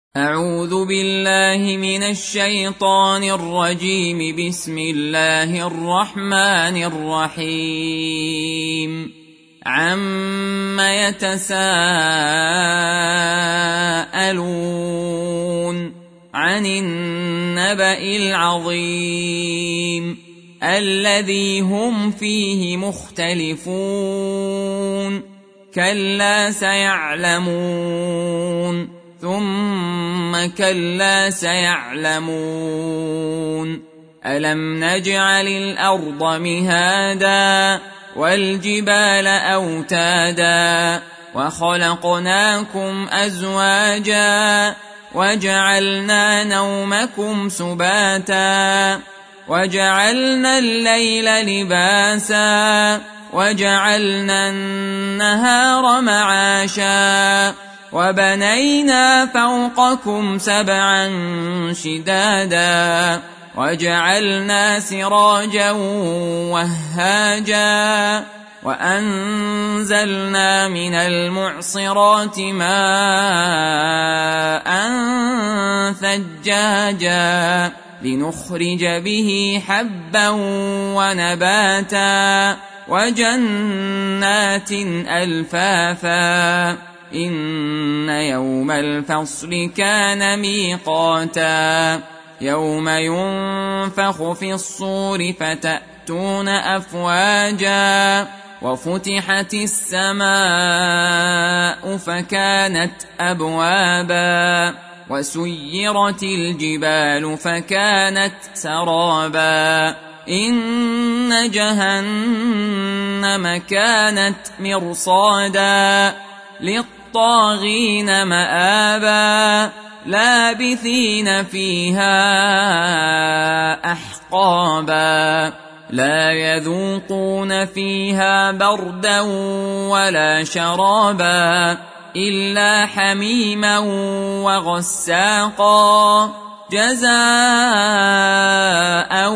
أعوذ بالله من الشيطان الرجيم. بسم الله الرحمن الرحيم. عَمَّ يتساءلون عن النبأ العظيم الذي هم فيه مختلفون كلا سيعلمون ثم كلا سيعلمون ألم نجعل الأرض مهادا والجبال أوتادا وخلقناكم أزواجا وجعلنا نومكم سباتا وجعلنا الليل لباسا وجعلنا النهار معاشا وبنينا فوقكم سبعا شدادا وجعلنا سراجا وهاجا وأنزلنا من المعصرات ماء ثجاجا لنخرج به حبا ونباتا وجنات ألفافا إن يوم الفصل كان ميقاتا يوم ينفخ في الصور فتأتون أفواجا وفتحت السماء فكانت أبوابا وسيرت الجبال فكانت سرابا إن جهنم كانت مرصادا للطاغين مآبا لابثين فيها أحقابا لا يذوقون فيها بردا ولا شرابا إلا حميما وغساقا جزاء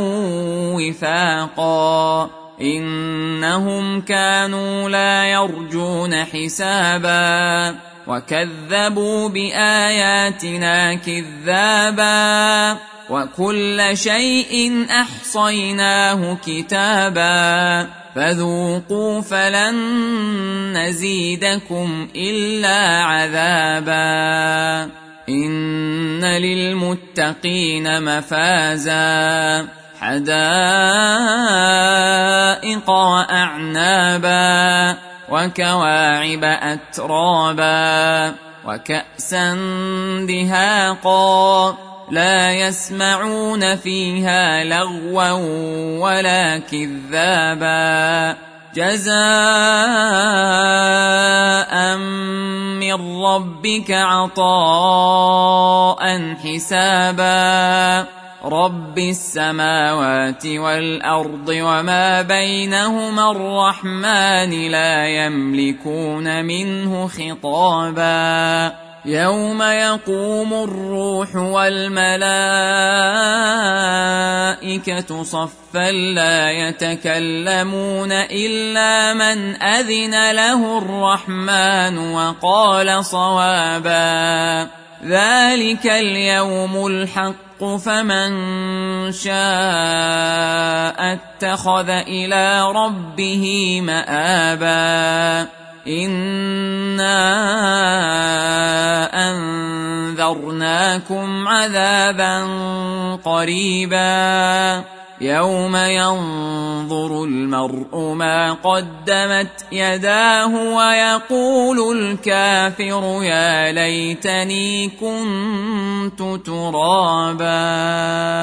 وفاقا إنهم كانوا لا يرجون حسابا وكذبوا بآياتنا كذابا وكل شيء أحصيناه كتابا فذوقوا فلن نزيدكم إلا عذابا إن للمتقين مفازا حدائق وأعنابا وكواعب أترابا وكأسا دهاقا لا يسمعون فيها لغوا ولا كذابا جزاء من ربك عطاء حسابا رب السماوات والأرض وما بينهما الرحمن لا يملكون منه خطابا يوم يقوم الروح والملائكة صفا لا يتكلمون إلا من أذن له الرحمن وقال صوابا ذلك اليوم الحق فمن شاء اتخذ إلى ربه مآبا إنا أنذرناكم عذابا قريبا يوم ينظر المرء ما قدمت يداه ويقول الكافر يا ليتني كنت ترابا.